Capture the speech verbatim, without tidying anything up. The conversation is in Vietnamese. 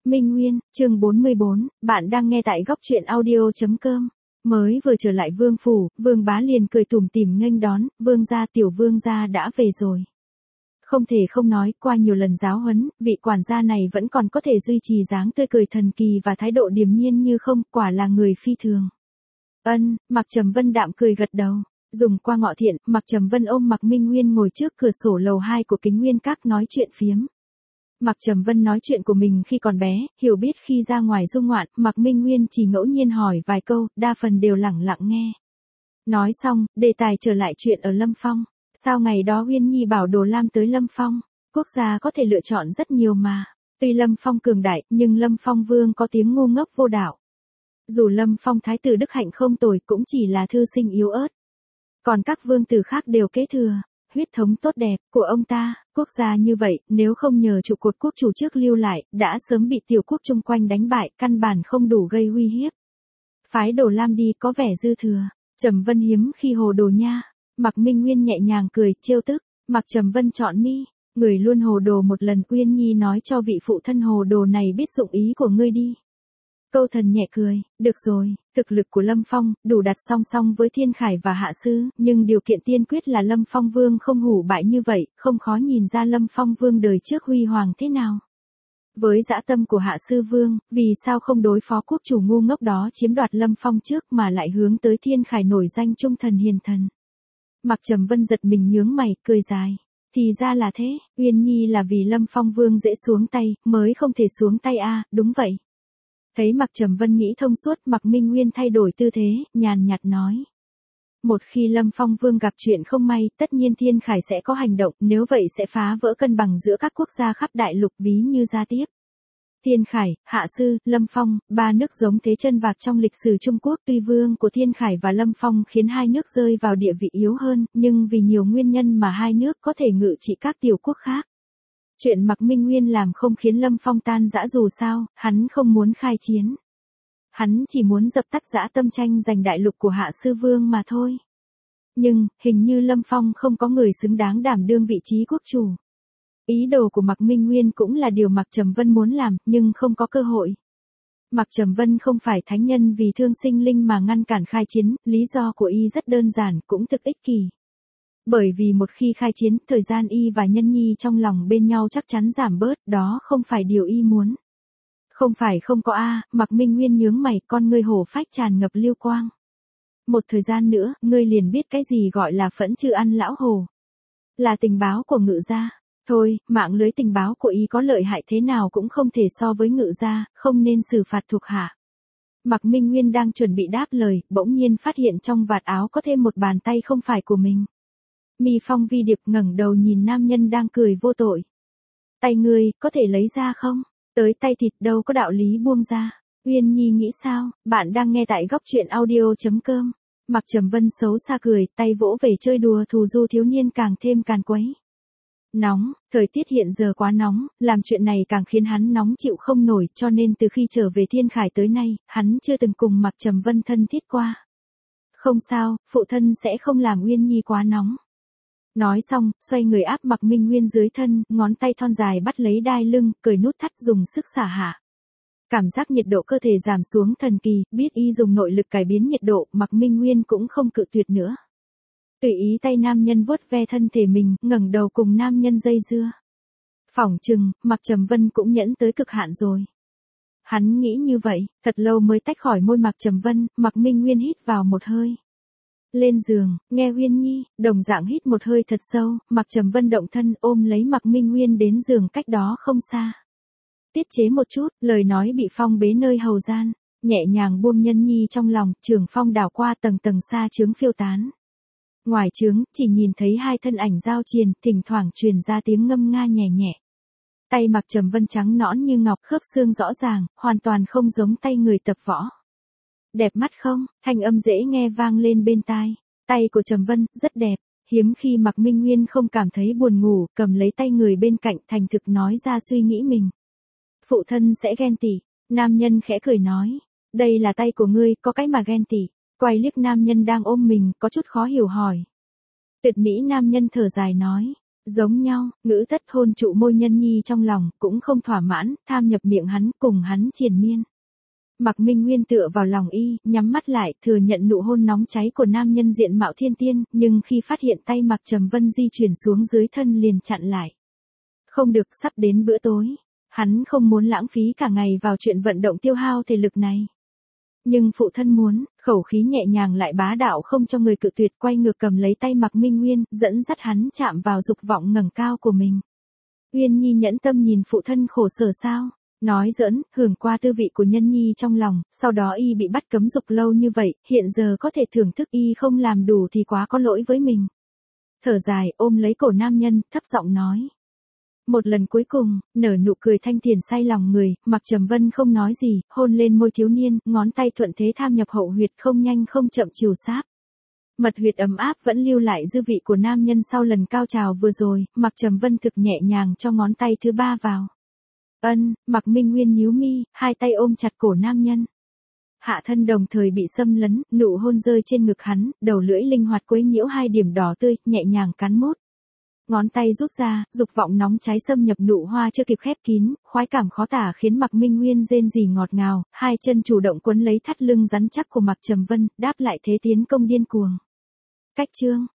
Minh Nguyên, chương bốn mươi bốn, bạn đang nghe tại góc truyện audio chấm com. Mới vừa trở lại vương phủ, vương bá liền cười tủm tỉm nghênh đón, vương gia tiểu vương gia đã về rồi. Không thể không nói, qua nhiều lần giáo huấn, vị quản gia này vẫn còn có thể duy trì dáng tươi cười thần kỳ và thái độ điềm nhiên như không, quả là người phi thường. Ân, Mạc Trầm Vân đạm cười gật đầu. Dùng qua ngọ thiện, Mạc Trầm Vân ôm Mạc Minh Nguyên ngồi trước cửa sổ lầu hai của Kính Nguyên Các nói chuyện phiếm. Mạc Trầm Vân nói chuyện của mình khi còn bé, hiểu biết khi ra ngoài du ngoạn, Mạc Minh Nguyên chỉ ngẫu nhiên hỏi vài câu, đa phần đều lẳng lặng nghe. Nói xong, đề tài trở lại chuyện ở Lâm Phong. Sao ngày đó Uyên Nhi bảo Đồ Lam tới Lâm Phong? Quốc gia có thể lựa chọn rất nhiều mà. Tuy Lâm Phong cường đại, nhưng Lâm Phong vương có tiếng ngu ngốc vô đạo. Dù Lâm Phong thái tử đức hạnh không tồi cũng chỉ là thư sinh yếu ớt. Còn các vương tử khác đều kế thừa huyết thống tốt đẹp của ông ta, quốc gia như vậy, nếu không nhờ trụ cột quốc chủ trước lưu lại, đã sớm bị tiểu quốc chung quanh đánh bại, căn bản không đủ gây uy hiếp. Phái Đồ Lam đi có vẻ dư thừa. Trầm Vân hiếm khi hồ đồ nha. Mạc Minh Nguyên nhẹ nhàng cười, trêu tức. Mạc Trầm Vân chọn mi, người luôn hồ đồ một lần. Uyên Nhi nói cho vị phụ thân hồ đồ này biết dụng ý của ngươi đi. Câu Thần nhẹ cười, được rồi, thực lực của Lâm Phong đủ đặt song song với Thiên Khải và Hạ Sư, nhưng điều kiện tiên quyết là Lâm Phong Vương không hủ bại như vậy, không khó nhìn ra Lâm Phong Vương đời trước huy hoàng thế nào. Với dã tâm của Hạ Sư Vương, vì sao không đối phó quốc chủ ngu ngốc đó chiếm đoạt Lâm Phong trước mà lại hướng tới Thiên Khải nổi danh trung thần hiền thần. Mạc Trầm Vân giật mình nhướng mày, cười dài. Thì ra là thế, Uyên Nhi là vì Lâm Phong Vương dễ xuống tay, mới không thể xuống tay a, à, đúng vậy. Thấy Mạc Trầm Vân nghĩ thông suốt, Mạc Minh Nguyên thay đổi tư thế, nhàn nhạt nói. Một khi Lâm Phong Vương gặp chuyện không may, tất nhiên Thiên Khải sẽ có hành động, nếu vậy sẽ phá vỡ cân bằng giữa các quốc gia khắp đại lục ví như gia tiếp. Thiên Khải, Hạ Sư, Lâm Phong, ba nước giống thế chân vạc trong lịch sử Trung Quốc. Tuy vương của Thiên Khải và Lâm Phong khiến hai nước rơi vào địa vị yếu hơn, nhưng vì nhiều nguyên nhân mà hai nước có thể ngự trị các tiểu quốc khác. Chuyện Mạc Minh Nguyên làm không khiến Lâm Phong tan rã, dù sao, hắn không muốn khai chiến. Hắn chỉ muốn dập tắt dã tâm tranh giành đại lục của Hạ Sư Vương mà thôi. Nhưng, hình như Lâm Phong không có người xứng đáng đảm đương vị trí quốc chủ. Ý đồ của Mạc Minh Nguyên cũng là điều Mạc Trầm Vân muốn làm, nhưng không có cơ hội. Mạc Trầm Vân không phải thánh nhân vì thương sinh linh mà ngăn cản khai chiến, lý do của y rất đơn giản, cũng thực ích kỷ. Bởi vì một khi khai chiến, thời gian y và Nhân Nhi trong lòng bên nhau chắc chắn giảm bớt, đó không phải điều y muốn. Không phải không có a, à, Mạc Minh Nguyên nhướng mày, con ngươi hổ phách tràn ngập lưu quang. Một thời gian nữa, ngươi liền biết cái gì gọi là phẫn chư ăn lão hồ. Là tình báo của Ngự gia. Thôi, mạng lưới tình báo của y có lợi hại thế nào cũng không thể so với Ngự gia, không nên xử phạt thuộc hạ. Mạc Minh Nguyên đang chuẩn bị đáp lời, bỗng nhiên phát hiện trong vạt áo có thêm một bàn tay không phải của mình. Mi Phong Vi Điệp ngẩng đầu nhìn nam nhân đang cười vô tội. Tay ngươi, có thể lấy ra không? Tới tay thịt đâu có đạo lý buông ra. Uyên Nhi nghĩ sao? Bạn đang nghe tại góc truyện audio chấm com. Mạc Trầm Vân xấu xa cười, tay vỗ về chơi đùa thù du thiếu niên càng thêm càn quấy. Nóng, thời tiết hiện giờ quá nóng, làm chuyện này càng khiến hắn nóng chịu không nổi, cho nên từ khi trở về Thiên Khải tới nay, hắn chưa từng cùng Mạc Trầm Vân thân thiết qua. Không sao, phụ thân sẽ không làm Uyên Nhi quá nóng. Nói xong, xoay người áp Mạc Minh Nguyên dưới thân, ngón tay thon dài bắt lấy đai lưng, cởi nút thắt dùng sức xả hạ. Cảm giác nhiệt độ cơ thể giảm xuống thần kỳ, biết y dùng nội lực cải biến nhiệt độ, Mạc Minh Nguyên cũng không cự tuyệt nữa. Tùy ý tay nam nhân vuốt ve thân thể mình, ngẩng đầu cùng nam nhân dây dưa. Phỏng chừng, Mạc Trầm Vân cũng nhẫn tới cực hạn rồi. Hắn nghĩ như vậy, thật lâu mới tách khỏi môi Mạc Trầm Vân, Mạc Minh Nguyên hít vào một hơi. Lên giường, nghe Uyên Nhi, đồng dạng hít một hơi thật sâu, Mạc Trầm Vân động thân ôm lấy Mạc Minh Nguyên đến giường cách đó không xa. Tiết chế một chút, lời nói bị phong bế nơi hầu gian, nhẹ nhàng buông Nhân Nhi trong lòng, trường phong đảo qua tầng tầng xa chướng phiêu tán. Ngoài trướng, chỉ nhìn thấy hai thân ảnh giao triền, thỉnh thoảng truyền ra tiếng ngâm nga nhẹ nhẹ. Tay Mạc Trầm Vân trắng nõn như ngọc, khớp xương rõ ràng, hoàn toàn không giống tay người tập võ. Đẹp mắt không? Thanh âm dễ nghe vang lên bên tai. Tay của Trầm Vân, rất đẹp. Hiếm khi Mạc Minh Nguyên không cảm thấy buồn ngủ, cầm lấy tay người bên cạnh thành thực nói ra suy nghĩ mình. Phụ thân sẽ ghen tị. Nam nhân khẽ cười nói. Đây là tay của ngươi, có cái mà ghen tị. Quay liếc nam nhân đang ôm mình, có chút khó hiểu hỏi. Tuyệt mỹ nam nhân thở dài nói. Giống nhau, ngữ tất hôn trụ môi Nhân Nhi trong lòng, cũng không thỏa mãn, tham nhập miệng hắn, cùng hắn triền miên. Mạc Minh Nguyên tựa vào lòng y, nhắm mắt lại, thừa nhận nụ hôn nóng cháy của nam nhân diện mạo thiên tiên, nhưng khi phát hiện tay Mạc Trầm Vân di chuyển xuống dưới thân liền chặn lại. Không được, sắp đến bữa tối. Hắn không muốn lãng phí cả ngày vào chuyện vận động tiêu hao thể lực này. Nhưng phụ thân muốn, khẩu khí nhẹ nhàng lại bá đạo không cho người cự tuyệt, quay ngược cầm lấy tay Mạc Minh Nguyên, dẫn dắt hắn chạm vào dục vọng ngẩng cao của mình. Uyên Nhi nhẫn tâm nhìn phụ thân khổ sở sao? Nói giỡn, hưởng qua tư vị của Nhân Nhi trong lòng, sau đó y bị bắt cấm dục lâu như vậy, hiện giờ có thể thưởng thức y không làm đủ thì quá có lỗi với mình. Thở dài, ôm lấy cổ nam nhân, thấp giọng nói. Một lần cuối cùng, nở nụ cười thanh thiền say lòng người, Mạc Trầm Vân không nói gì, hôn lên môi thiếu niên, ngón tay thuận thế tham nhập hậu huyệt không nhanh không chậm trìu sáp. Mật huyệt ấm áp vẫn lưu lại dư vị của nam nhân sau lần cao trào vừa rồi, Mạc Trầm Vân thực nhẹ nhàng cho ngón tay thứ ba vào. Ân, Mạc Minh Nguyên nhíu mi, hai tay ôm chặt cổ nam nhân. Hạ thân đồng thời bị xâm lấn, nụ hôn rơi trên ngực hắn, đầu lưỡi linh hoạt quấy nhiễu hai điểm đỏ tươi, nhẹ nhàng cắn mốt. Ngón tay rút ra, dục vọng nóng cháy xâm nhập nụ hoa chưa kịp khép kín, khoái cảm khó tả khiến Mạc Minh Nguyên rên rỉ ngọt ngào, hai chân chủ động quấn lấy thắt lưng rắn chắc của Mạc Trầm Vân, đáp lại thế tiến công điên cuồng. Cách chương